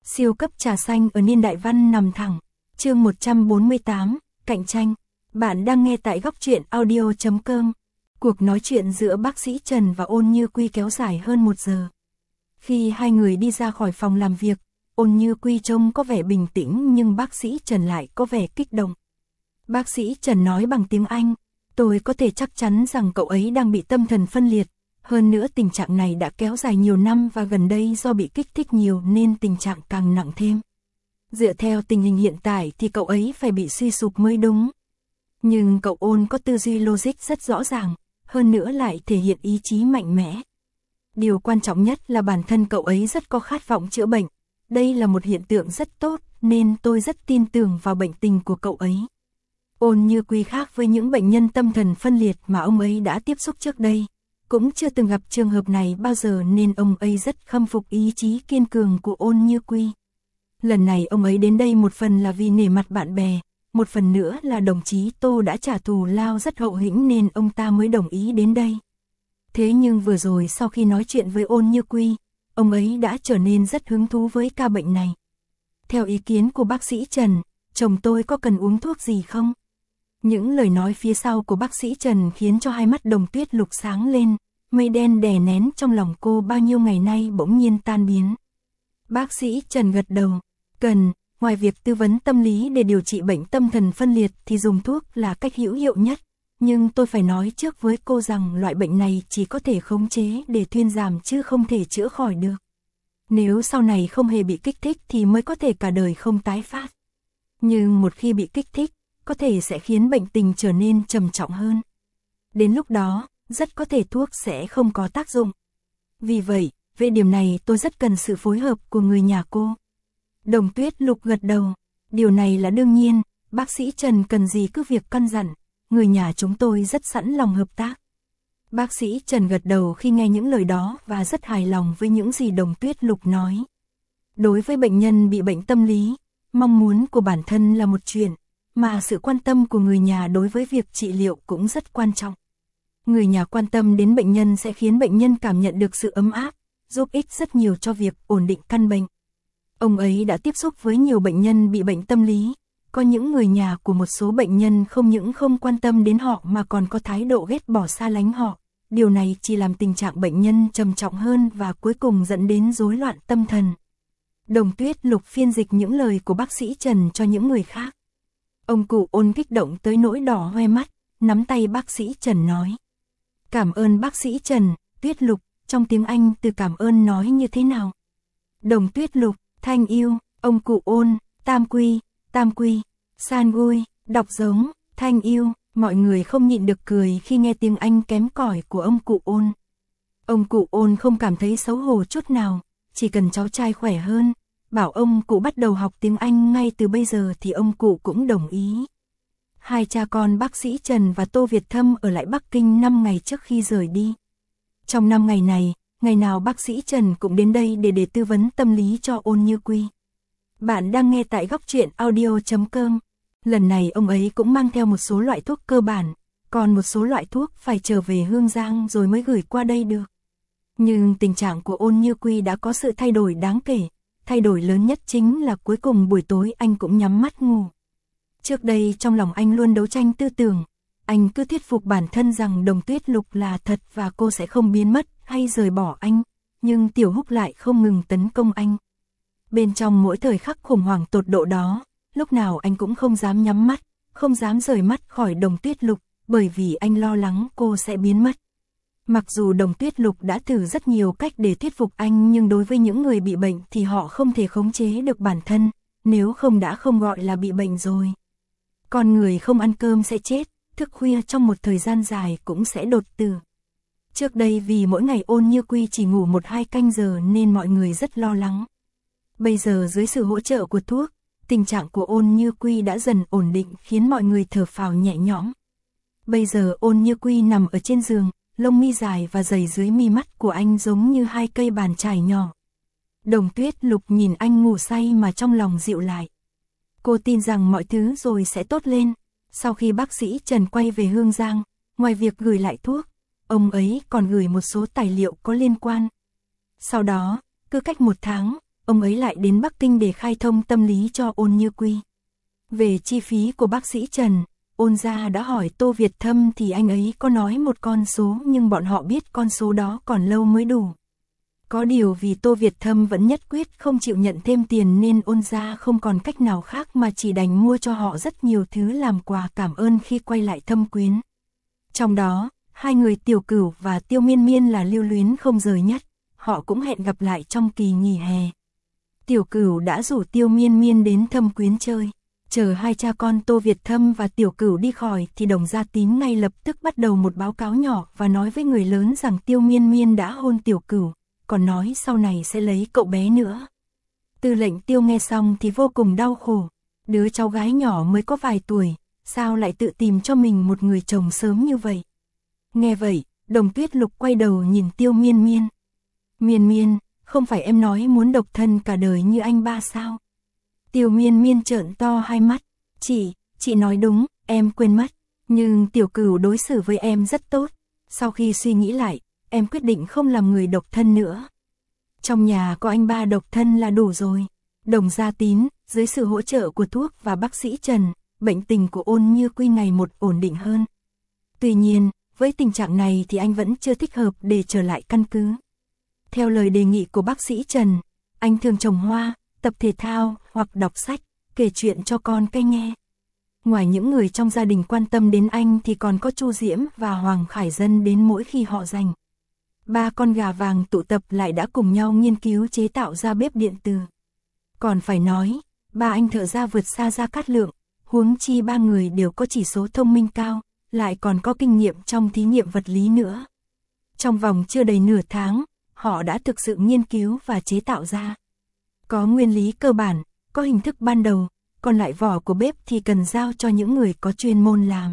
Siêu cấp trà xanh ở niên đại văn nằm thẳng. Chương 148, cạnh tranh. Bạn đang nghe tại góc truyện audio.com. Cuộc nói chuyện giữa bác sĩ Trần và Ôn Như Quy kéo dài hơn 1 giờ. Khi hai người đi ra khỏi phòng làm việc, Ôn Như Quy trông có vẻ bình tĩnh nhưng bác sĩ Trần lại có vẻ kích động. Bác sĩ Trần nói bằng tiếng Anh, tôi có thể chắc chắn rằng cậu ấy đang bị tâm thần phân liệt. Hơn nữa tình trạng này đã kéo dài nhiều năm và gần đây do bị kích thích nhiều nên tình trạng càng nặng thêm. Dựa theo tình hình hiện tại thì cậu ấy phải bị suy sụp mới đúng. Nhưng cậu Ôn có tư duy logic rất rõ ràng, hơn nữa lại thể hiện ý chí mạnh mẽ. Điều quan trọng nhất là bản thân cậu ấy rất có khát vọng chữa bệnh. Đây là một hiện tượng rất tốt nên tôi rất tin tưởng vào bệnh tình của cậu ấy. Ôn Như Quy khác với những bệnh nhân tâm thần phân liệt mà ông ấy đã tiếp xúc trước đây. Cũng chưa từng gặp trường hợp này bao giờ nên ông ấy rất khâm phục ý chí kiên cường của Ôn Như Quy. Lần này ông ấy đến đây một phần là vì nể mặt bạn bè, một phần nữa là đồng chí Tô đã trả thù lao rất hậu hĩnh nên ông ta mới đồng ý đến đây. Thế nhưng vừa rồi sau khi nói chuyện với Ôn Như Quy, ông ấy đã trở nên rất hứng thú với ca bệnh này. Theo ý kiến của bác sĩ Trần, chồng tôi có cần uống thuốc gì không? Những lời nói phía sau của bác sĩ Trần khiến cho hai mắt Đồng Tuyết Lục sáng lên, mây đen đè nén trong lòng cô bao nhiêu ngày nay bỗng nhiên tan biến. Bác sĩ Trần gật đầu, cần, ngoài việc tư vấn tâm lý để điều trị bệnh tâm thần phân liệt thì dùng thuốc là cách hữu hiệu nhất. Nhưng tôi phải nói trước với cô rằng loại bệnh này chỉ có thể khống chế để thuyên giảm chứ không thể chữa khỏi được. Nếu sau này không hề bị kích thích thì mới có thể cả đời không tái phát. Nhưng một khi bị kích thích, có thể sẽ khiến bệnh tình trở nên trầm trọng hơn. Đến lúc đó, rất có thể thuốc sẽ không có tác dụng. Vì vậy, về điểm này tôi rất cần sự phối hợp của người nhà cô. Đồng Tuyết Lục gật đầu, điều này là đương nhiên, bác sĩ Trần cần gì cứ việc căn dặn, người nhà chúng tôi rất sẵn lòng hợp tác. Bác sĩ Trần gật đầu khi nghe những lời đó và rất hài lòng với những gì Đồng Tuyết Lục nói. Đối với bệnh nhân bị bệnh tâm lý, mong muốn của bản thân là một chuyện, mà sự quan tâm của người nhà đối với việc trị liệu cũng rất quan trọng. Người nhà quan tâm đến bệnh nhân sẽ khiến bệnh nhân cảm nhận được sự ấm áp, giúp ích rất nhiều cho việc ổn định căn bệnh. Ông ấy đã tiếp xúc với nhiều bệnh nhân bị bệnh tâm lý, có những người nhà của một số bệnh nhân không những không quan tâm đến họ mà còn có thái độ ghét bỏ xa lánh họ. Điều này chỉ làm tình trạng bệnh nhân trầm trọng hơn và cuối cùng dẫn đến rối loạn tâm thần. Đồng Tuyết Lục phiên dịch những lời của bác sĩ Trần cho những người khác. Ông cụ Ôn kích động tới nỗi đỏ hoe mắt, nắm tay bác sĩ Trần nói. Cảm ơn bác sĩ Trần. Tuyết Lục, trong tiếng Anh từ cảm ơn nói như thế nào? Đồng Tuyết Lục, thanh yêu, ông cụ Ôn, tam quy, san gui, đọc giống, thanh yêu. Mọi người không nhịn được cười khi nghe tiếng Anh kém cỏi của ông cụ Ôn. Ông cụ Ôn không cảm thấy xấu hổ chút nào, chỉ cần cháu trai khỏe hơn, bảo ông cụ bắt đầu học tiếng Anh ngay từ bây giờ thì ông cụ cũng đồng ý. Hai cha con bác sĩ Trần và Tô Việt Thâm ở lại Bắc Kinh 5 ngày trước khi rời đi. Trong 5 ngày này, ngày nào bác sĩ Trần cũng đến đây để tư vấn tâm lý cho Ôn Như Quy. Bạn đang nghe tại góc truyện audio.com. Lần này ông ấy cũng mang theo một số loại thuốc cơ bản, còn một số loại thuốc phải trở về Hương Giang rồi mới gửi qua đây được. Nhưng tình trạng của Ôn Như Quy đã có sự thay đổi đáng kể, thay đổi lớn nhất chính là cuối cùng buổi tối anh cũng nhắm mắt ngủ. Trước đây trong lòng anh luôn đấu tranh tư tưởng, anh cứ thuyết phục bản thân rằng Đồng Tuyết Lục là thật và cô sẽ không biến mất hay rời bỏ anh, nhưng Tiểu Húc lại không ngừng tấn công anh. Bên trong mỗi thời khắc khủng hoảng tột độ đó, lúc nào anh cũng không dám nhắm mắt, không dám rời mắt khỏi Đồng Tuyết Lục, bởi vì anh lo lắng cô sẽ biến mất. Mặc dù Đồng Tuyết Lục đã thử rất nhiều cách để thuyết phục anh nhưng đối với những người bị bệnh thì họ không thể khống chế được bản thân, nếu không đã không gọi là bị bệnh rồi. Con người không ăn cơm sẽ chết, thức khuya trong một thời gian dài cũng sẽ đột tử. Trước đây vì mỗi ngày Ôn Như Quy chỉ ngủ 1-2 canh giờ nên mọi người rất lo lắng. Bây giờ dưới sự hỗ trợ của thuốc, tình trạng của Ôn Như Quy đã dần ổn định khiến mọi người thở phào nhẹ nhõm. Bây giờ Ôn Như Quy nằm ở trên giường, lông mi dài và dày dưới mi mắt của anh giống như 2 cây bàn chải nhỏ. Đồng Tuyết Lục nhìn anh ngủ say mà trong lòng dịu lại. Cô tin rằng mọi thứ rồi sẽ tốt lên. Sau khi bác sĩ Trần quay về Hương Giang, ngoài việc gửi lại thuốc, ông ấy còn gửi một số tài liệu có liên quan. Sau đó, cứ cách 1 tháng, ông ấy lại đến Bắc Kinh để khai thông tâm lý cho Ôn Như Quy. Về chi phí của bác sĩ Trần, Ôn gia đã hỏi Tô Việt Thâm thì anh ấy có nói một con số nhưng bọn họ biết con số đó còn lâu mới đủ. Có điều vì Tô Việt Thâm vẫn nhất quyết không chịu nhận thêm tiền nên Ôn gia không còn cách nào khác mà chỉ đành mua cho họ rất nhiều thứ làm quà cảm ơn khi quay lại Thâm Quyến. Trong đó, hai người Tiểu Cửu và Tiêu Miên Miên là lưu luyến không rời nhất, họ cũng hẹn gặp lại trong kỳ nghỉ hè. Tiểu Cửu đã rủ Tiêu Miên Miên đến Thâm Quyến chơi. Chờ hai cha con Tô Việt Thâm và Tiểu Cửu đi khỏi thì Đồng Gia Tín ngay lập tức bắt đầu một báo cáo nhỏ và nói với người lớn rằng Tiêu Miên Miên đã hôn Tiểu Cửu, còn nói sau này sẽ lấy cậu bé nữa. Tư lệnh Tiêu nghe xong thì vô cùng đau khổ, đứa cháu gái nhỏ mới có vài tuổi, sao lại tự tìm cho mình một người chồng sớm như vậy. Nghe vậy, Đồng Tuyết Lục quay đầu nhìn Tiêu Miên Miên. Miên Miên, không phải em nói muốn độc thân cả đời như anh ba sao? Tiêu Miên Miên trợn to hai mắt. Chị nói đúng, em quên mất. Nhưng Tiểu Cửu đối xử với em rất tốt. Sau khi suy nghĩ lại, em quyết định không làm người độc thân nữa. Trong nhà có anh ba độc thân là đủ rồi. Đồng Gia Tín, dưới sự hỗ trợ của thuốc và bác sĩ Trần, bệnh tình của Ôn Như Quy ngày một ổn định hơn. Tuy nhiên, với tình trạng này thì anh vẫn chưa thích hợp để trở lại căn cứ. Theo lời đề nghị của bác sĩ Trần, anh thường trồng hoa, tập thể thao hoặc đọc sách, kể chuyện cho con cái nghe. Ngoài những người trong gia đình quan tâm đến anh thì còn có Chu Diễm và Hoàng Khải Dân đến mỗi khi họ rảnh. Ba con gà vàng tụ tập lại đã cùng nhau nghiên cứu chế tạo ra bếp điện từ. Còn phải nói, ba anh thợ gia vượt xa Gia Cát Lượng, huống chi ba người đều có chỉ số thông minh cao, lại còn có kinh nghiệm trong thí nghiệm vật lý nữa. Trong vòng chưa đầy nửa tháng, họ đã thực sự nghiên cứu và chế tạo ra. Có nguyên lý cơ bản, có hình thức ban đầu, còn lại vỏ của bếp thì cần giao cho những người có chuyên môn làm.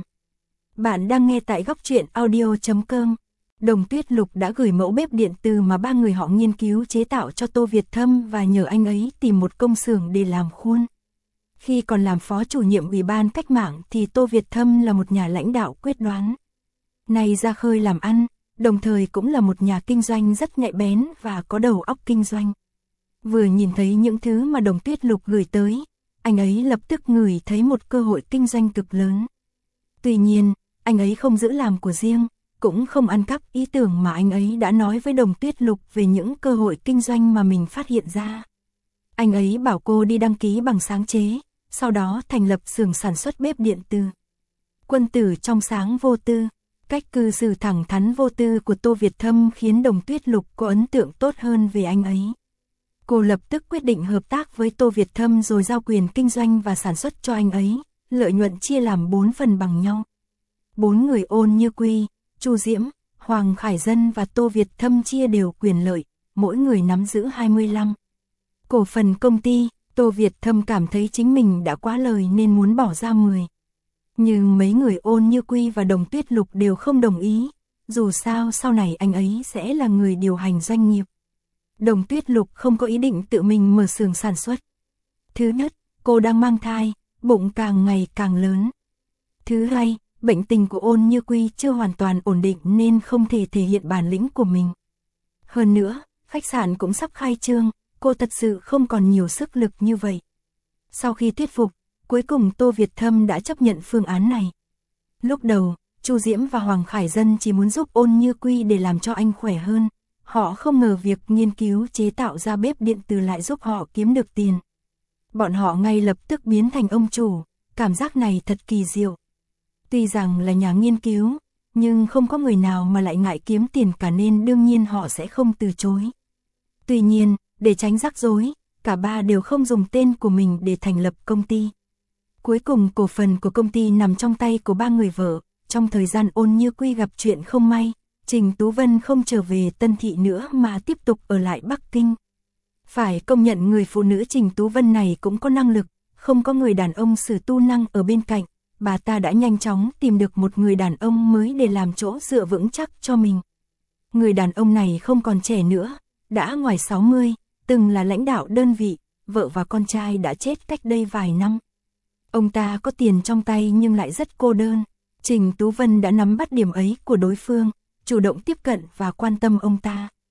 Bạn đang nghe tại Góc Truyện Audio.com. Đồng Tuyết Lục đã gửi mẫu bếp điện từ mà ba người họ nghiên cứu chế tạo cho Tô Việt Thâm và nhờ anh ấy tìm một công xưởng để làm khuôn. Khi còn làm phó chủ nhiệm Ủy ban Cách mạng thì Tô Việt Thâm là một nhà lãnh đạo quyết đoán. Nay ra khơi làm ăn, đồng thời cũng là một nhà kinh doanh rất nhạy bén và có đầu óc kinh doanh. Vừa nhìn thấy những thứ mà Đồng Tuyết Lục gửi tới, anh ấy lập tức ngửi thấy một cơ hội kinh doanh cực lớn. Tuy nhiên, anh ấy không giữ làm của riêng, cũng không ăn cắp ý tưởng mà anh ấy đã nói với Đồng Tuyết Lục về những cơ hội kinh doanh mà mình phát hiện ra. Anh ấy bảo cô đi đăng ký bằng sáng chế, sau đó thành lập xưởng sản xuất bếp điện từ. Quân tử trong sáng vô tư, cách cư xử thẳng thắn vô tư của Tô Việt Thâm khiến Đồng Tuyết Lục có ấn tượng tốt hơn về anh ấy. Cô lập tức quyết định hợp tác với Tô Việt Thâm rồi giao quyền kinh doanh và sản xuất cho anh ấy, lợi nhuận chia làm 4 phần bằng nhau. 4 người Ôn Như Quy, Chu Diễm, Hoàng Khải Dân và Tô Việt Thâm chia đều quyền lợi, mỗi người nắm giữ 25. Cổ phần công ty, Tô Việt Thâm cảm thấy chính mình đã quá lời nên muốn bỏ ra 10. Nhưng mấy người Ôn Như Quy và Đồng Tuyết Lục đều không đồng ý, dù sao sau này anh ấy sẽ là người điều hành doanh nghiệp. Đồng Tuyết Lục không có ý định tự mình mở xưởng sản xuất. Thứ nhất, cô đang mang thai, bụng càng ngày càng lớn. Thứ hai, bệnh tình của Ôn Như Quy chưa hoàn toàn ổn định nên không thể thể hiện bản lĩnh của mình. Hơn nữa, khách sạn cũng sắp khai trương, cô thật sự không còn nhiều sức lực như vậy. Sau khi thuyết phục, cuối cùng Tô Việt Thâm đã chấp nhận phương án này. Lúc đầu, Chu Diễm và Hoàng Khải Dân chỉ muốn giúp Ôn Như Quy để làm cho anh khỏe hơn. Họ không ngờ việc nghiên cứu chế tạo ra bếp điện từ lại giúp họ kiếm được tiền. Bọn họ ngay lập tức biến thành ông chủ, cảm giác này thật kỳ diệu. Tuy rằng là nhà nghiên cứu, nhưng không có người nào mà lại ngại kiếm tiền cả nên đương nhiên họ sẽ không từ chối. Tuy nhiên, để tránh rắc rối, cả ba đều không dùng tên của mình để thành lập công ty. Cuối cùng cổ phần của công ty nằm trong tay của ba người vợ. Trong thời gian Ôn Như Quy gặp chuyện không may, Trình Tú Vân không trở về Tân Thị nữa mà tiếp tục ở lại Bắc Kinh. Phải công nhận người phụ nữ Trình Tú Vân này cũng có năng lực, không có người đàn ông Sử Tu Năng ở bên cạnh, bà ta đã nhanh chóng tìm được một người đàn ông mới để làm chỗ dựa vững chắc cho mình. Người đàn ông này không còn trẻ nữa, đã ngoài 60, từng là lãnh đạo đơn vị, vợ và con trai đã chết cách đây vài năm. Ông ta có tiền trong tay nhưng lại rất cô đơn. Trình Tú Vân đã nắm bắt điểm ấy của đối phương, chủ động tiếp cận và quan tâm ông ta.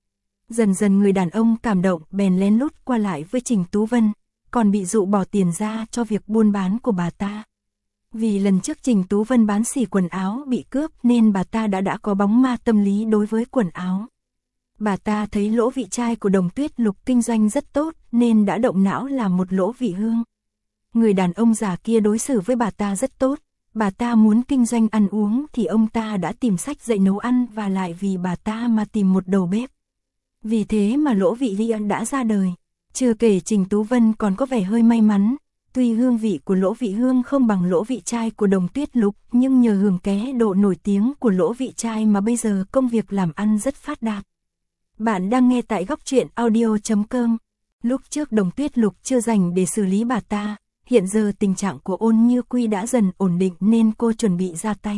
Dần dần người đàn ông cảm động bèn lén lút qua lại với Trình Tú Vân, còn bị dụ bỏ tiền ra cho việc buôn bán của bà ta. Vì lần trước Trình Tú Vân bán xỉ quần áo bị cướp nên bà ta đã có bóng ma tâm lý đối với quần áo. Bà ta thấy Lỗ Vị trai của Đồng Tuyết Lục kinh doanh rất tốt nên đã động não làm một Lỗ Vị Hương. Người đàn ông già kia đối xử với bà ta rất tốt, bà ta muốn kinh doanh ăn uống thì ông ta đã tìm sách dạy nấu ăn và lại vì bà ta mà tìm một đầu bếp. Vì thế mà Lỗ Vị Liên đã ra đời. Chưa kể Trình Tú Vân còn có vẻ hơi may mắn, tuy hương vị của Lỗ Vị Hương không bằng Lỗ Vị trai của Đồng Tuyết Lục nhưng nhờ hưởng ké độ nổi tiếng của Lỗ Vị trai mà bây giờ công việc làm ăn rất phát đạt. Bạn đang nghe tại góc truyện audio.com. Lúc trước Đồng Tuyết Lục chưa dành để xử lý bà ta, hiện giờ tình trạng của Ôn Như Quy đã dần ổn định nên cô chuẩn bị ra tay.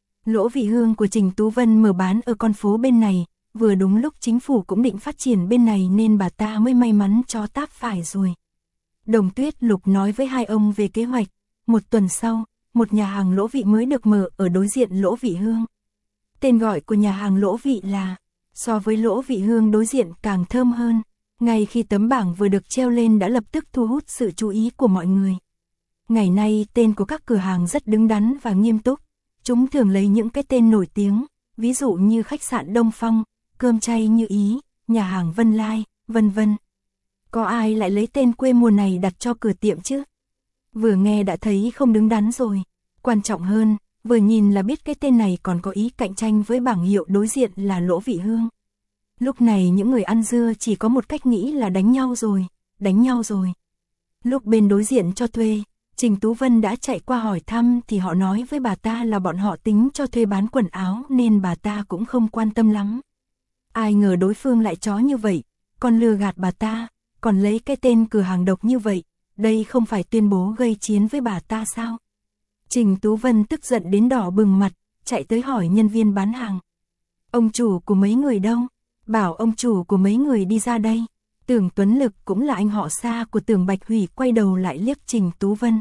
Lỗ Vị Hương của Trình Tú Vân mở bán ở con phố bên này, vừa đúng lúc chính phủ cũng định phát triển bên này nên bà ta mới may mắn cho táp phải rồi. Đồng Tuyết Lục nói với hai ông về kế hoạch, một tuần sau, một nhà hàng Lỗ Vị mới được mở ở đối diện Lỗ Vị Hương. Tên gọi của nhà hàng Lỗ Vị là, so với Lỗ Vị Hương đối diện càng thơm hơn. Ngay khi tấm bảng vừa được treo lên đã lập tức thu hút sự chú ý của mọi người. Ngày nay tên của các cửa hàng rất đứng đắn và nghiêm túc, chúng thường lấy những cái tên nổi tiếng, ví dụ như khách sạn Đông Phong, cơm chay Như Ý, nhà hàng Vân Lai, vân vân. Có ai lại lấy tên quê mùa này đặt cho cửa tiệm chứ? Vừa nghe đã thấy không đứng đắn rồi. Quan trọng hơn, vừa nhìn là biết cái tên này còn có ý cạnh tranh với bảng hiệu đối diện là Lỗ Vị Hương. Lúc này những người ăn dưa chỉ có một cách nghĩ là đánh nhau rồi, đánh nhau rồi. Lúc bên đối diện cho thuê, Trình Tú Vân đã chạy qua hỏi thăm thì họ nói với bà ta là bọn họ tính cho thuê bán quần áo nên bà ta cũng không quan tâm lắm. Ai ngờ đối phương lại chó như vậy, còn lừa gạt bà ta, còn lấy cái tên cửa hàng độc như vậy, đây không phải tuyên bố gây chiến với bà ta sao? Trình Tú Vân tức giận đến đỏ bừng mặt, chạy tới hỏi nhân viên bán hàng. Ông chủ của mấy người đâu? Bảo ông chủ của mấy người đi ra đây. Tưởng Tuấn Lực cũng là anh họ xa của Tưởng Bạch Hủy quay đầu lại liếc Trình Tú Vân.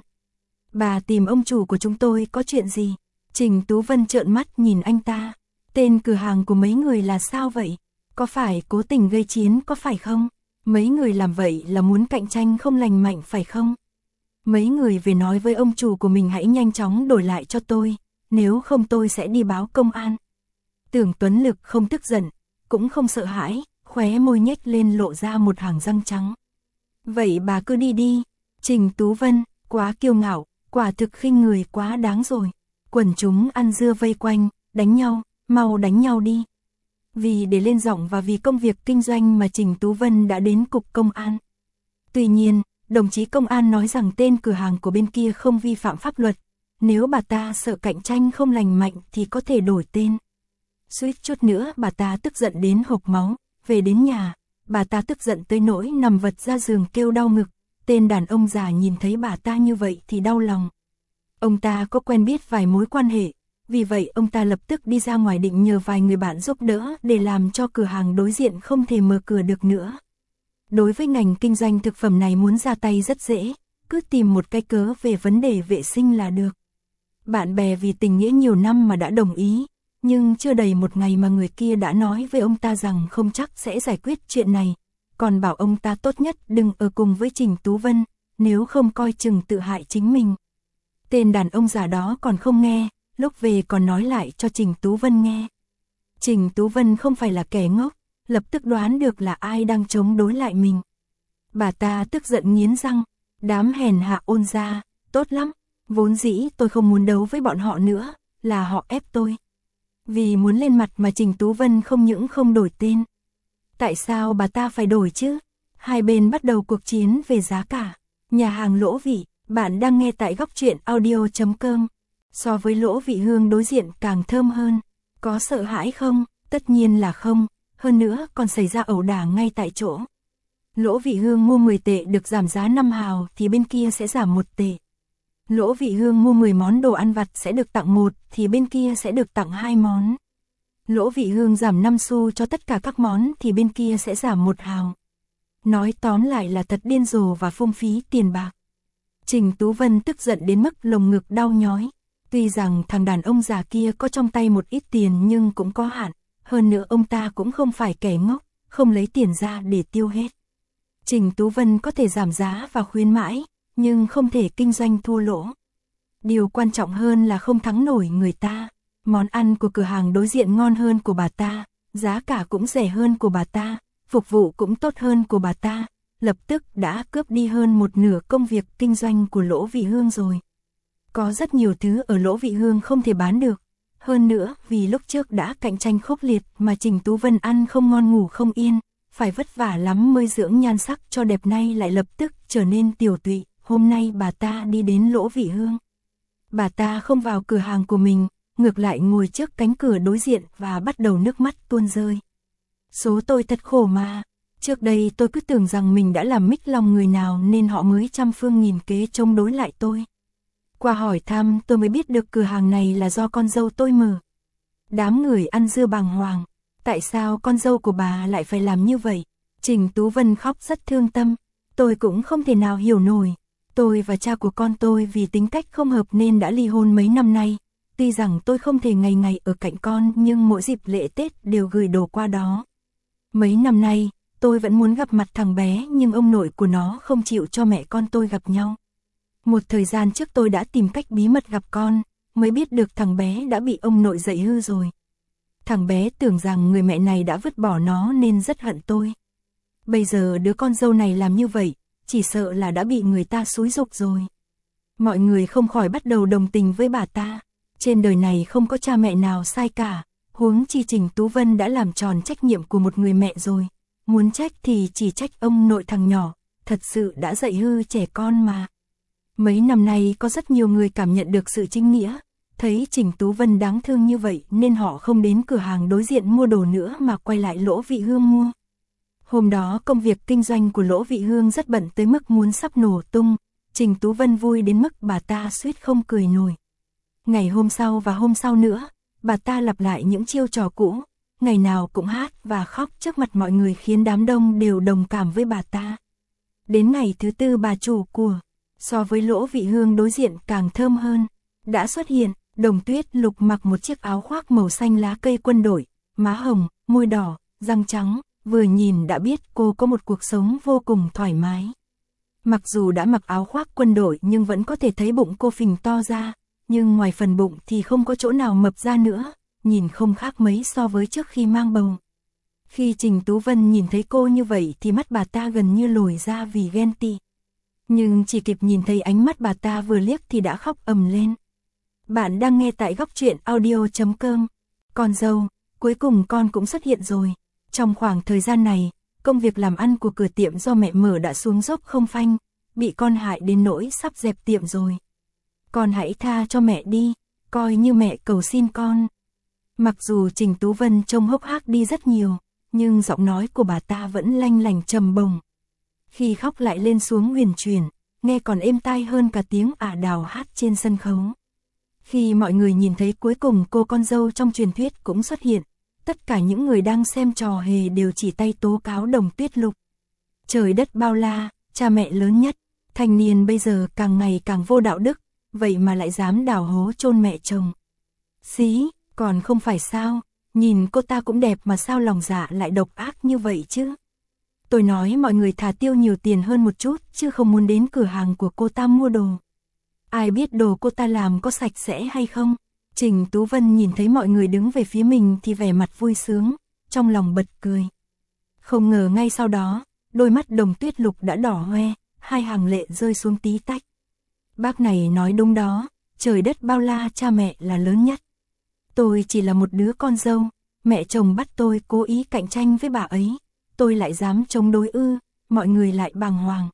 Bà tìm ông chủ của chúng tôi có chuyện gì? Trình Tú Vân trợn mắt nhìn anh ta. Tên cửa hàng của mấy người là sao vậy? Có phải cố tình gây chiến có phải không? Mấy người làm vậy là muốn cạnh tranh không lành mạnh phải không? Mấy người về nói với ông chủ của mình hãy nhanh chóng đổi lại cho tôi, nếu không tôi sẽ đi báo công an. Tưởng Tuấn Lực không tức giận, cũng không sợ hãi, khóe môi nhếch lên lộ ra một hàng răng trắng. Vậy bà cứ đi đi. Trình Tú Vân, quá kiêu ngạo, quả thực khinh người quá đáng rồi. Quần chúng ăn dưa vây quanh, đánh nhau, mau đánh nhau đi. Vì để lên giọng và vì công việc kinh doanh mà Trình Tú Vân đã đến cục công an. Tuy nhiên, đồng chí công an nói rằng tên cửa hàng của bên kia không vi phạm pháp luật. Nếu bà ta sợ cạnh tranh không lành mạnh thì có thể đổi tên. Suýt chút nữa bà ta tức giận đến hộc máu, về đến nhà, bà ta tức giận tới nỗi nằm vật ra giường kêu đau ngực, tên đàn ông già nhìn thấy bà ta như vậy thì đau lòng. Ông ta có quen biết vài mối quan hệ, vì vậy ông ta lập tức đi ra ngoài định nhờ vài người bạn giúp đỡ để làm cho cửa hàng đối diện không thể mở cửa được nữa. Đối với ngành kinh doanh thực phẩm này muốn ra tay rất dễ, cứ tìm một cái cớ về vấn đề vệ sinh là được. Bạn bè vì tình nghĩa nhiều năm mà đã đồng ý. Nhưng chưa đầy một ngày mà người kia đã nói với ông ta rằng không chắc sẽ giải quyết chuyện này, còn bảo ông ta tốt nhất đừng ở cùng với Trình Tú Vân, nếu không coi chừng tự hại chính mình. Tên đàn ông già đó còn không nghe, lúc về còn nói lại cho Trình Tú Vân nghe. Trình Tú Vân không phải là kẻ ngốc, lập tức đoán được là ai đang chống đối lại mình. Bà ta tức giận nghiến răng, đám hèn hạ Ôn gia, tốt lắm, vốn dĩ tôi không muốn đấu với bọn họ nữa, là họ ép tôi. Vì muốn lên mặt mà Trình Tú Vân không những không đổi tên. Tại sao bà ta phải đổi chứ? Hai bên bắt đầu cuộc chiến về giá cả. Nhà hàng Lỗ Vị, bạn đang nghe tại góc truyện audio.com. So với Lỗ Vị Hương đối diện càng thơm hơn. Có sợ hãi không? Tất nhiên là không. Hơn nữa còn xảy ra ẩu đả ngay tại chỗ. Lỗ Vị Hương mua 10 tệ được giảm giá 5 hào thì bên kia sẽ giảm 1 tệ. Lỗ Vị Hương mua 10 món đồ ăn vặt sẽ được tặng 1 thì bên kia sẽ được tặng 2 món. Lỗ Vị Hương giảm 5 xu cho tất cả các món thì bên kia sẽ giảm 1 hào. Nói tóm lại là thật điên rồ và phung phí tiền bạc. Trình Tú Vân tức giận đến mức lồng ngực đau nhói. Tuy rằng thằng đàn ông già kia có trong tay một ít tiền nhưng cũng có hạn. Hơn nữa ông ta cũng không phải kẻ ngốc, không lấy tiền ra để tiêu hết. Trình Tú Vân có thể giảm giá và khuyến mãi, nhưng không thể kinh doanh thua lỗ. Điều quan trọng hơn là không thắng nổi người ta. Món ăn của cửa hàng đối diện ngon hơn của bà ta, giá cả cũng rẻ hơn của bà ta, phục vụ cũng tốt hơn của bà ta, lập tức đã cướp đi hơn một nửa công việc kinh doanh của Lỗ Vị Hương rồi. Có rất nhiều thứ ở Lỗ Vị Hương không thể bán được. Hơn nữa, vì lúc trước đã cạnh tranh khốc liệt mà Trình Tú Vân ăn không ngon ngủ không yên, phải vất vả lắm mới dưỡng nhan sắc cho đẹp, nay lại lập tức trở nên tiểu tụy. Hôm nay bà ta đi đến Lỗ Vị Hương. Bà ta không vào cửa hàng của mình, ngược lại ngồi trước cánh cửa đối diện và bắt đầu nước mắt tuôn rơi. Số tôi thật khổ mà, trước đây tôi cứ tưởng rằng mình đã làm mích lòng người nào nên họ mới trăm phương nghìn kế chống đối lại tôi. Qua hỏi thăm tôi mới biết được cửa hàng này là do con dâu tôi mở. Đám người ăn dưa bàng hoàng, tại sao con dâu của bà lại phải làm như vậy? Trình Tú Vân khóc rất thương tâm, tôi cũng không thể nào hiểu nổi. Tôi và cha của con tôi vì tính cách không hợp nên đã ly hôn mấy năm nay. Tuy rằng tôi không thể ngày ngày ở cạnh con nhưng mỗi dịp lễ Tết đều gửi đồ qua đó. Mấy năm nay, tôi vẫn muốn gặp mặt thằng bé nhưng ông nội của nó không chịu cho mẹ con tôi gặp nhau. Một thời gian trước tôi đã tìm cách bí mật gặp con, mới biết được thằng bé đã bị ông nội dạy hư rồi. Thằng bé tưởng rằng người mẹ này đã vứt bỏ nó nên rất hận tôi. Bây giờ đứa con dâu này làm như vậy, chỉ sợ là đã bị người ta xúi giục rồi. Mọi người không khỏi bắt đầu đồng tình với bà ta. Trên đời này không có cha mẹ nào sai cả, huống chi Trình Tú Vân đã làm tròn trách nhiệm của một người mẹ rồi. Muốn trách thì chỉ trách ông nội thằng nhỏ, thật sự đã dạy hư trẻ con mà. Mấy năm nay có rất nhiều người cảm nhận được sự chính nghĩa, thấy Trình Tú Vân đáng thương như vậy nên họ không đến cửa hàng đối diện mua đồ nữa mà quay lại Lỗ Vị Hương mua. Hôm đó công việc kinh doanh của Lỗ Vị Hương rất bận tới mức muốn sắp nổ tung, Trình Tú Vân vui đến mức bà ta suýt không cười nổi. Ngày hôm sau và hôm sau nữa, bà ta lặp lại những chiêu trò cũ, ngày nào cũng hát và khóc trước mặt mọi người khiến đám đông đều đồng cảm với bà ta. Đến ngày thứ tư bà chủ của, so với Lỗ Vị Hương đối diện càng thơm hơn, đã xuất hiện. Đồng Tuyết Lục mặc một chiếc áo khoác màu xanh lá cây quân đội, má hồng, môi đỏ, răng trắng, vừa nhìn đã biết cô có một cuộc sống vô cùng thoải mái. Mặc dù đã mặc áo khoác quân đội nhưng vẫn có thể thấy bụng cô phình to ra, nhưng ngoài phần bụng thì không có chỗ nào mập ra nữa, nhìn không khác mấy so với trước khi mang bầu. Khi Trình Tú Vân nhìn thấy cô như vậy thì mắt bà ta gần như lồi ra vì ghen tị. Nhưng chỉ kịp nhìn thấy ánh mắt bà ta vừa liếc thì đã khóc ầm lên. Bạn đang nghe tại góc truyện audio.com. Con dâu, cuối cùng con cũng xuất hiện rồi. Trong khoảng thời gian này, công việc làm ăn của cửa tiệm do mẹ mở đã xuống dốc không phanh, bị con hại đến nỗi sắp dẹp tiệm rồi. Con hãy tha cho mẹ đi, coi như mẹ cầu xin con. Mặc dù Trình Tú Vân trông hốc hác đi rất nhiều, nhưng giọng nói của bà ta vẫn lanh lành trầm bổng. Khi khóc lại lên xuống huyền chuyển, nghe còn êm tai hơn cả tiếng ả đào hát trên sân khấu. Khi mọi người nhìn thấy cuối cùng cô con dâu trong truyền thuyết cũng xuất hiện, tất cả những người đang xem trò hề đều chỉ tay tố cáo Đồng Tuyết Lục. Trời đất bao la, cha mẹ lớn nhất, thanh niên bây giờ càng ngày càng vô đạo đức, vậy mà lại dám đào hố chôn mẹ chồng. Xí, còn không phải sao, nhìn cô ta cũng đẹp mà sao lòng dạ lại độc ác như vậy chứ. Tôi nói mọi người thà tiêu nhiều tiền hơn một chút chứ không muốn đến cửa hàng của cô ta mua đồ. Ai biết đồ cô ta làm có sạch sẽ hay không? Trình Tú Vân nhìn thấy mọi người đứng về phía mình thì vẻ mặt vui sướng, trong lòng bật cười. Không ngờ ngay sau đó, đôi mắt Đồng Tuyết Lục đã đỏ hoe, hai hàng lệ rơi xuống tí tách. Bác này nói đúng đó, trời đất bao la cha mẹ là lớn nhất. Tôi chỉ là một đứa con dâu, mẹ chồng bắt tôi cố ý cạnh tranh với bà ấy, tôi lại dám chống đối ư, mọi người lại bàng hoàng.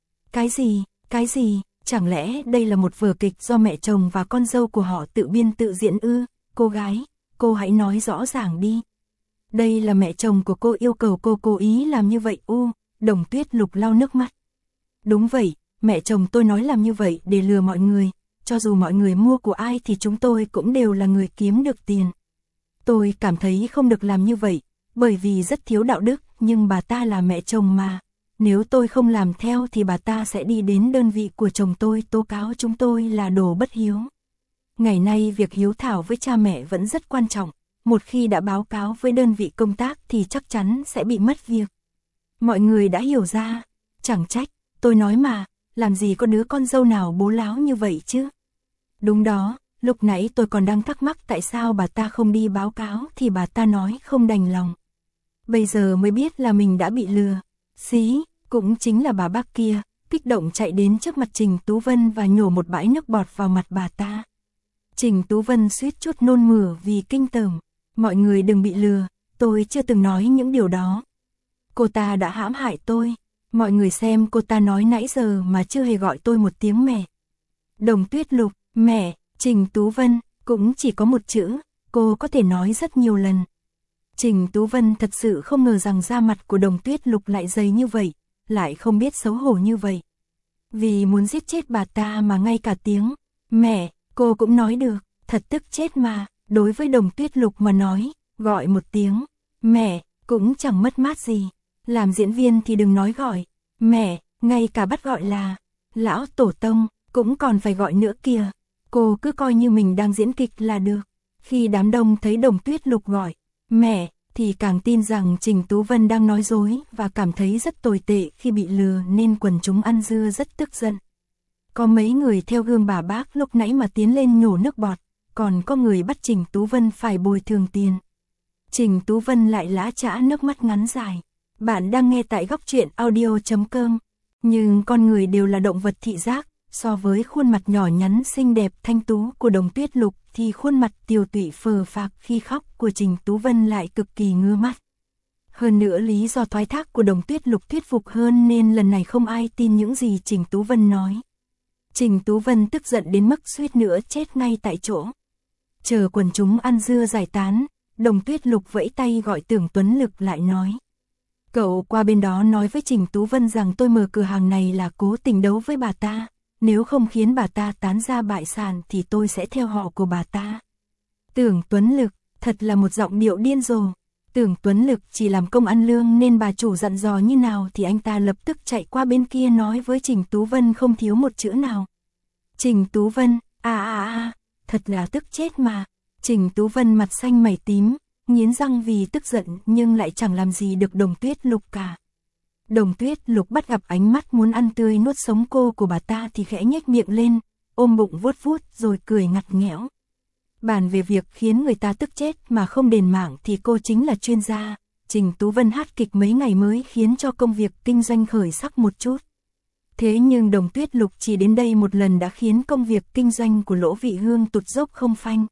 Cái gì, chẳng lẽ đây là một vở kịch do mẹ chồng và con dâu của họ tự biên tự diễn ư? Cô gái, cô hãy nói rõ ràng đi. Đây là mẹ chồng của cô yêu cầu cô cố ý làm như vậy u? Đồng Tuyết Lục lau nước mắt. Đúng vậy, mẹ chồng tôi nói làm như vậy để lừa mọi người, cho dù mọi người mua của ai thì chúng tôi cũng đều là người kiếm được tiền. Tôi cảm thấy không được làm như vậy, bởi vì rất thiếu đạo đức, nhưng bà ta là mẹ chồng mà. Nếu tôi không làm theo thì bà ta sẽ đi đến đơn vị của chồng tôi tố cáo chúng tôi là đồ bất hiếu. Ngày nay việc hiếu thảo với cha mẹ vẫn rất quan trọng, một khi đã báo cáo với đơn vị công tác thì chắc chắn sẽ bị mất việc. Mọi người đã hiểu ra, chẳng trách, tôi nói mà, làm gì có đứa con dâu nào bố láo như vậy chứ. Đúng đó, lúc nãy tôi còn đang thắc mắc tại sao bà ta không đi báo cáo thì bà ta nói không đành lòng. Bây giờ mới biết là mình đã bị lừa. Xí, cũng chính là bà bác kia, kích động chạy đến trước mặt Trình Tú Vân và nhổ một bãi nước bọt vào mặt bà ta. Trình Tú Vân suýt chút nôn mửa vì kinh tởm. Mọi người đừng bị lừa, tôi chưa từng nói những điều đó. Cô ta đã hãm hại tôi. Mọi người xem cô ta nói nãy giờ mà chưa hề gọi tôi một tiếng mẹ. Đồng Tuyết Lục, mẹ, Trình Tú Vân, cũng chỉ có một chữ, cô có thể nói rất nhiều lần. Trình Tú Vân thật sự không ngờ rằng da mặt của Đồng Tuyết Lục lại dày như vậy, lại không biết xấu hổ như vậy. Vì muốn giết chết bà ta mà ngay cả tiếng, mẹ, cô cũng nói được, thật tức chết mà. Đối với Đồng Tuyết Lục mà nói, gọi một tiếng, mẹ, cũng chẳng mất mát gì. Làm diễn viên thì đừng nói gọi, mẹ, ngay cả bắt gọi là, lão tổ tông, cũng còn phải gọi nữa kìa. Cô cứ coi như mình đang diễn kịch là được. Khi đám đông thấy Đồng Tuyết Lục gọi, mẹ, thì càng tin rằng Trình Tú Vân đang nói dối và cảm thấy rất tồi tệ khi bị lừa nên quần chúng ăn dưa rất tức giận. Có mấy người theo gương bà bác lúc nãy mà tiến lên nhổ nước bọt, còn có người bắt Trình Tú Vân phải bồi thường tiền. Trình Tú Vân lại lã chã nước mắt ngắn dài. Bạn đang nghe tại Góc Truyện Audio.com. Nhưng con người đều là động vật thị giác, so với khuôn mặt nhỏ nhắn xinh đẹp thanh tú của Đồng Tuyết Lục thì khuôn mặt tiều tụy phờ phạc khi khóc của Trình Tú Vân lại cực kỳ ngứa mắt. Hơn nữa lý do thoái thác của Đồng Tuyết Lục thuyết phục hơn nên lần này không ai tin những gì Trình Tú Vân nói. Trình Tú Vân tức giận đến mức suýt nữa chết ngay tại chỗ. Chờ quần chúng ăn dưa giải tán, Đồng Tuyết Lục vẫy tay gọi Tưởng Tuấn Lực lại nói. Cậu qua bên đó nói với Trình Tú Vân rằng tôi mở cửa hàng này là cố tình đấu với bà ta. Nếu không khiến bà ta tán ra bại sản thì tôi sẽ theo họ của bà ta. Tưởng Tuấn Lực, thật là một giọng điệu điên rồ. Tưởng Tuấn Lực chỉ làm công ăn lương nên bà chủ dặn dò như nào thì anh ta lập tức chạy qua bên kia nói với Trình Tú Vân không thiếu một chữ nào. Trình Tú Vân, thật là tức chết mà. Trình Tú Vân mặt xanh mày tím, nghiến răng vì tức giận nhưng lại chẳng làm gì được Đồng Tuyết Lục cả. Đồng Tuyết Lục bắt gặp ánh mắt muốn ăn tươi nuốt sống cô của bà ta thì khẽ nhếch miệng lên, ôm bụng vuốt vuốt rồi cười ngặt nghẽo. Bàn về việc khiến người ta tức chết mà không đền mạng thì cô chính là chuyên gia. Trình Tú Vân hát kịch mấy ngày mới khiến cho công việc kinh doanh khởi sắc một chút. Thế nhưng Đồng Tuyết Lục chỉ đến đây một lần đã khiến công việc kinh doanh của Lỗ Vị Hương tụt dốc không phanh.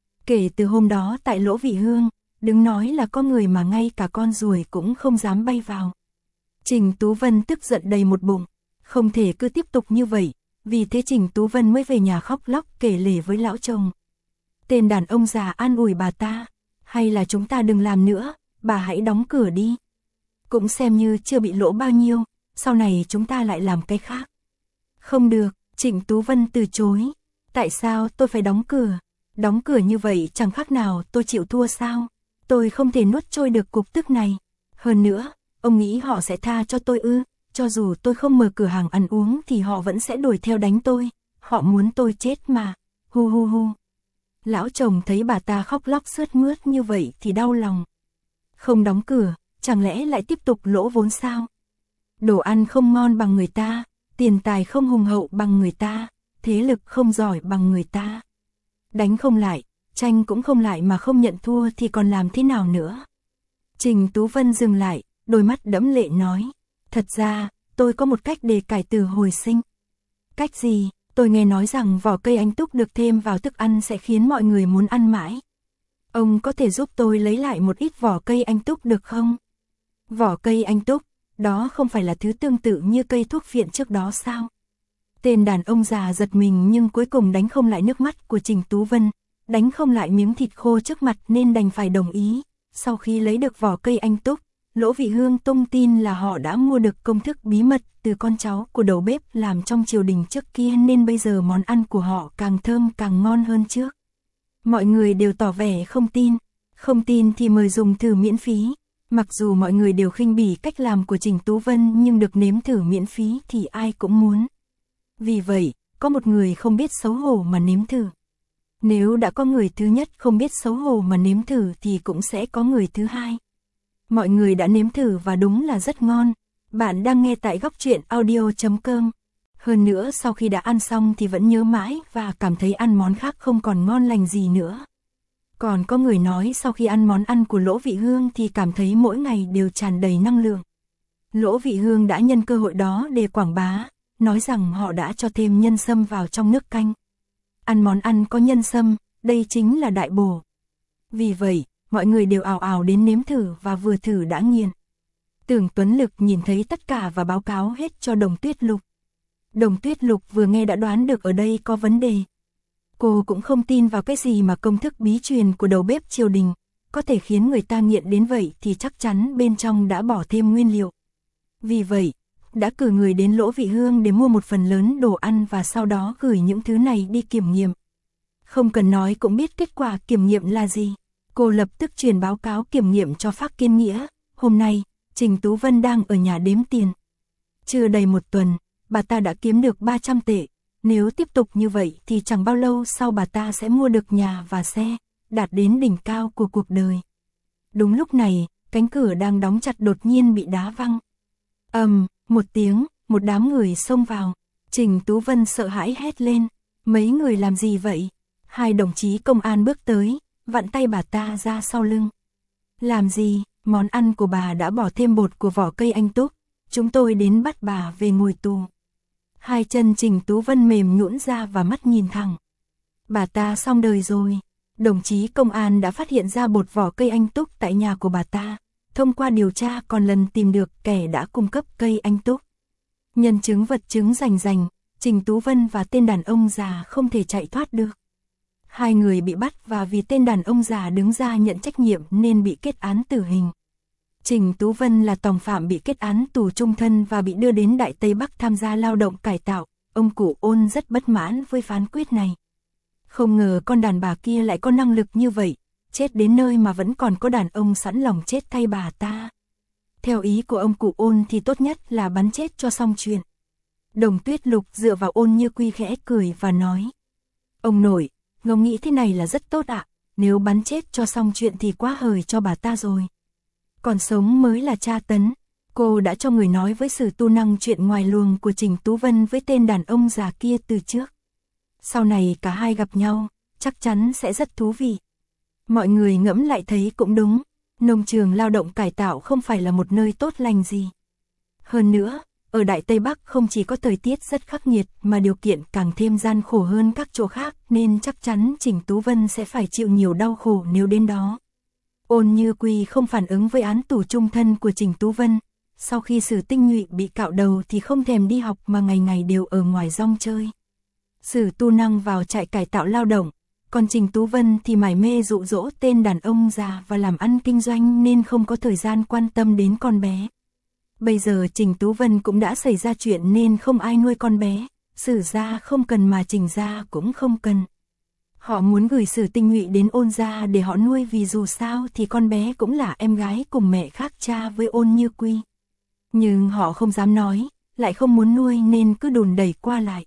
Kể từ hôm đó tại Lỗ Vị Hương, đừng nói là có người mà ngay cả con ruồi cũng không dám bay vào. Trình Tú Vân tức giận đầy một bụng, không thể cứ tiếp tục như vậy, vì thế Trình Tú Vân mới về nhà khóc lóc kể lể với lão chồng. Tên đàn ông già an ủi bà ta, hay là chúng ta đừng làm nữa, bà hãy đóng cửa đi. Cũng xem như chưa bị lỗ bao nhiêu, sau này chúng ta lại làm cái khác. Không được, Trình Tú Vân từ chối. Tại sao tôi phải đóng cửa? Đóng cửa như vậy chẳng khác nào tôi chịu thua sao? Tôi không thể nuốt trôi được cục tức này. Hơn nữa, ông nghĩ họ sẽ tha cho tôi ư? Cho dù tôi không mở cửa hàng ăn uống thì họ vẫn sẽ đuổi theo đánh tôi. Họ muốn tôi chết mà. Hu hu hu. Lão chồng thấy bà ta khóc lóc sướt mướt như vậy thì đau lòng. Không đóng cửa, chẳng lẽ lại tiếp tục lỗ vốn sao? Đồ ăn không ngon bằng người ta, tiền tài không hùng hậu bằng người ta, thế lực không giỏi bằng người ta. Đánh không lại, tranh cũng không lại mà không nhận thua thì còn làm thế nào nữa? Trình Tú Vân dừng lại, đôi mắt đẫm lệ nói. Thật ra, tôi có một cách để cải tử hồi sinh. Cách gì? Tôi nghe nói rằng vỏ cây anh túc được thêm vào thức ăn sẽ khiến mọi người muốn ăn mãi. Ông có thể giúp tôi lấy lại một ít vỏ cây anh túc được không? Vỏ cây anh túc, đó không phải là thứ tương tự như cây thuốc phiện trước đó sao? Tên đàn ông già giật mình nhưng cuối cùng đánh không lại nước mắt của Trình Tú Vân, đánh không lại miếng thịt khô trước mặt nên đành phải đồng ý. Sau khi lấy được vỏ cây anh túc, Lỗ Vị Hương tung tin là họ đã mua được công thức bí mật từ con cháu của đầu bếp làm trong triều đình trước kia nên bây giờ món ăn của họ càng thơm càng ngon hơn trước. Mọi người đều tỏ vẻ không tin thì mời dùng thử miễn phí. Mặc dù mọi người đều khinh bỉ cách làm của Trình Tú Vân nhưng được nếm thử miễn phí thì ai cũng muốn. Vì vậy, có một người không biết xấu hổ mà nếm thử. Nếu đã có người thứ nhất không biết xấu hổ mà nếm thử thì cũng sẽ có người thứ hai. Mọi người đã nếm thử và đúng là rất ngon. Bạn đang nghe tại Góc Truyện Audio.com. Hơn nữa sau khi đã ăn xong thì vẫn nhớ mãi và cảm thấy ăn món khác không còn ngon lành gì nữa. Còn có người nói sau khi ăn món ăn của Lỗ Vị Hương thì cảm thấy mỗi ngày đều tràn đầy năng lượng. Lỗ Vị Hương đã nhân cơ hội đó để quảng bá, nói rằng họ đã cho thêm nhân sâm vào trong nước canh. Ăn món ăn có nhân sâm, đây chính là đại bổ. Vì vậy, mọi người đều ào ào đến nếm thử và vừa thử đã nghiền. Tưởng Tuấn Lực nhìn thấy tất cả và báo cáo hết cho Đồng Tuyết Lục. Đồng Tuyết Lục vừa nghe đã đoán được ở đây có vấn đề. Cô cũng không tin vào cái gì mà công thức bí truyền của đầu bếp triều đình, có thể khiến người ta nghiện đến vậy thì chắc chắn bên trong đã bỏ thêm nguyên liệu. Vì vậy, đã cử người đến Lỗ Vị Hương để mua một phần lớn đồ ăn và sau đó gửi những thứ này đi kiểm nghiệm. Không cần nói cũng biết kết quả kiểm nghiệm là gì. Cô lập tức truyền báo cáo kiểm nghiệm cho Phác Kiên Nghĩa. Hôm nay, Trình Tú Vân đang ở nhà đếm tiền. Chưa đầy một tuần, bà ta đã kiếm được 300 tệ. Nếu tiếp tục như vậy thì chẳng bao lâu sau bà ta sẽ mua được nhà và xe, đạt đến đỉnh cao của cuộc đời. Đúng lúc này, cánh cửa đang đóng chặt đột nhiên bị đá văng. Một tiếng, một đám người xông vào. Trình Tú Vân sợ hãi hét lên. Mấy người làm gì vậy? Hai đồng chí công an bước tới, vặn tay bà ta ra sau lưng. Làm gì? Món ăn của bà đã bỏ thêm bột của vỏ cây anh túc. Chúng tôi đến bắt bà về ngồi tù. Hai chân Trình Tú Vân mềm nhũn ra và mắt nhìn thẳng. Bà ta xong đời rồi. Đồng chí công an đã phát hiện ra bột vỏ cây anh túc tại nhà của bà ta. Thông qua điều tra còn lần tìm được kẻ đã cung cấp cây anh túc. Nhân chứng vật chứng rành rành, Trình Tú Vân và tên đàn ông già không thể chạy thoát được. Hai người bị bắt và vì tên đàn ông già đứng ra nhận trách nhiệm nên bị kết án tử hình. Trình Tú Vân là tòng phạm bị kết án tù chung thân và bị đưa đến Đại Tây Bắc tham gia lao động cải tạo. Ông cụ Ôn rất bất mãn với phán quyết này. Không ngờ con đàn bà kia lại có năng lực như vậy, chết đến nơi mà vẫn còn có đàn ông sẵn lòng chết thay bà ta. Theo ý của ông cụ Ôn thì tốt nhất là bắn chết cho xong chuyện. Đồng Tuyết Lục dựa vào Ôn Như Quy khẽ cười và nói. Ông nội, ngẫu nghĩ thế này là rất tốt ạ, nếu bắn chết cho xong chuyện thì quá hời cho bà ta rồi. Còn sống mới là tra tấn. Cô đã cho người nói với Sử Tu Năng chuyện ngoài luồng của Trình Tú Vân với tên đàn ông già kia từ trước. Sau này cả hai gặp nhau, chắc chắn sẽ rất thú vị. Mọi người ngẫm lại thấy cũng đúng, nông trường lao động cải tạo không phải là một nơi tốt lành gì. Hơn nữa, ở Đại Tây Bắc không chỉ có thời tiết rất khắc nghiệt mà điều kiện càng thêm gian khổ hơn các chỗ khác nên chắc chắn Trình Tú Vân sẽ phải chịu nhiều đau khổ nếu đến đó. Ôn Như Quy không phản ứng với án tù chung thân của Trình Tú Vân. Sau khi Sử Tinh Nhụy bị cạo đầu thì không thèm đi học mà ngày ngày đều ở ngoài rong chơi. Sử Tu Năng vào trại cải tạo lao động, còn Trình Tú Vân thì mải mê dụ dỗ tên đàn ông già và làm ăn kinh doanh nên không có thời gian quan tâm đến con bé. Bây giờ Trình Tú Vân cũng đã xảy ra chuyện nên không ai nuôi con bé, Sử gia không cần mà Trình gia cũng không cần. Họ muốn gửi Sử Tinh Nhụy đến Ôn gia để họ nuôi vì dù sao thì con bé cũng là em gái cùng mẹ khác cha với Ôn Như Quy. Nhưng họ không dám nói, lại không muốn nuôi nên cứ đùn đẩy qua lại.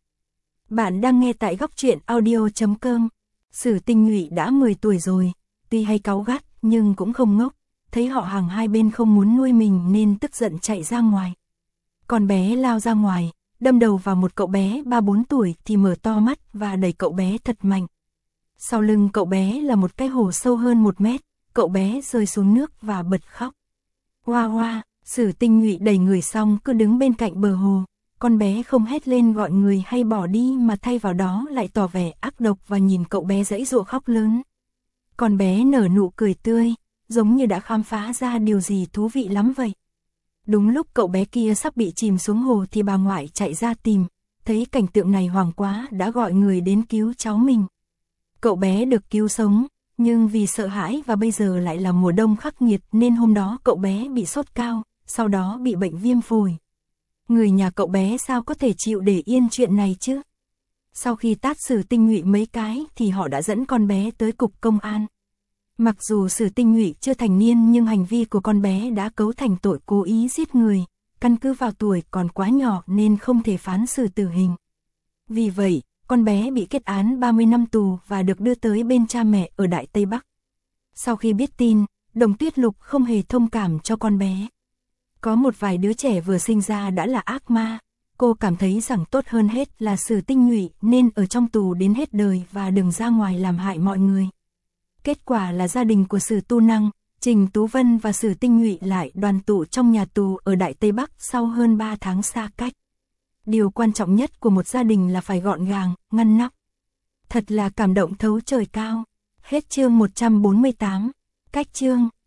Bạn đang nghe tại Góc Truyện Audio.com. Sử Tinh Nhụy đã 10 tuổi rồi, tuy hay cáu gắt nhưng cũng không ngốc, thấy họ hàng hai bên không muốn nuôi mình nên tức giận chạy ra ngoài. Con bé lao ra ngoài, đâm đầu vào một cậu bé 3-4 tuổi thì mở to mắt và đẩy cậu bé thật mạnh. Sau lưng cậu bé là một cái hồ sâu hơn 1 mét, cậu bé rơi xuống nước và bật khóc. Hoa hoa, Sử Tinh Nhụy đẩy người xong cứ đứng bên cạnh bờ hồ. Con bé không hét lên gọi người hay bỏ đi mà thay vào đó lại tỏ vẻ ác độc và nhìn cậu bé giãy giụa khóc lớn. Con bé nở nụ cười tươi, giống như đã khám phá ra điều gì thú vị lắm vậy. Đúng lúc cậu bé kia sắp bị chìm xuống hồ thì bà ngoại chạy ra tìm, thấy cảnh tượng này hoảng quá đã gọi người đến cứu cháu mình. Cậu bé được cứu sống, nhưng vì sợ hãi và bây giờ lại là mùa đông khắc nghiệt nên hôm đó cậu bé bị sốt cao, sau đó bị bệnh viêm phổi. Người nhà cậu bé sao có thể chịu để yên chuyện này chứ? Sau khi tát Sử Tinh Nhụy mấy cái thì họ đã dẫn con bé tới cục công an. Mặc dù Sử Tinh Nhụy chưa thành niên nhưng hành vi của con bé đã cấu thành tội cố ý giết người, căn cứ vào tuổi còn quá nhỏ nên không thể phán xử tử hình. Vì vậy, con bé bị kết án 30 năm tù và được đưa tới bên cha mẹ ở Đại Tây Bắc. Sau khi biết tin, Đồng Tuyết Lục không hề thông cảm cho con bé. Có một vài đứa trẻ vừa sinh ra đã là ác ma, cô cảm thấy rằng tốt hơn hết là Sử Tinh Nhụy nên ở trong tù đến hết đời và đừng ra ngoài làm hại mọi người. Kết quả là gia đình của Sử Tu Năng, Trình Tú Vân và Sử Tinh Nhụy lại đoàn tụ trong nhà tù ở Đại Tây Bắc sau hơn 3 tháng xa cách. Điều quan trọng nhất của một gia đình là phải gọn gàng, ngăn nắp. Thật là cảm động thấu trời cao. Hết chương 148. Cách chương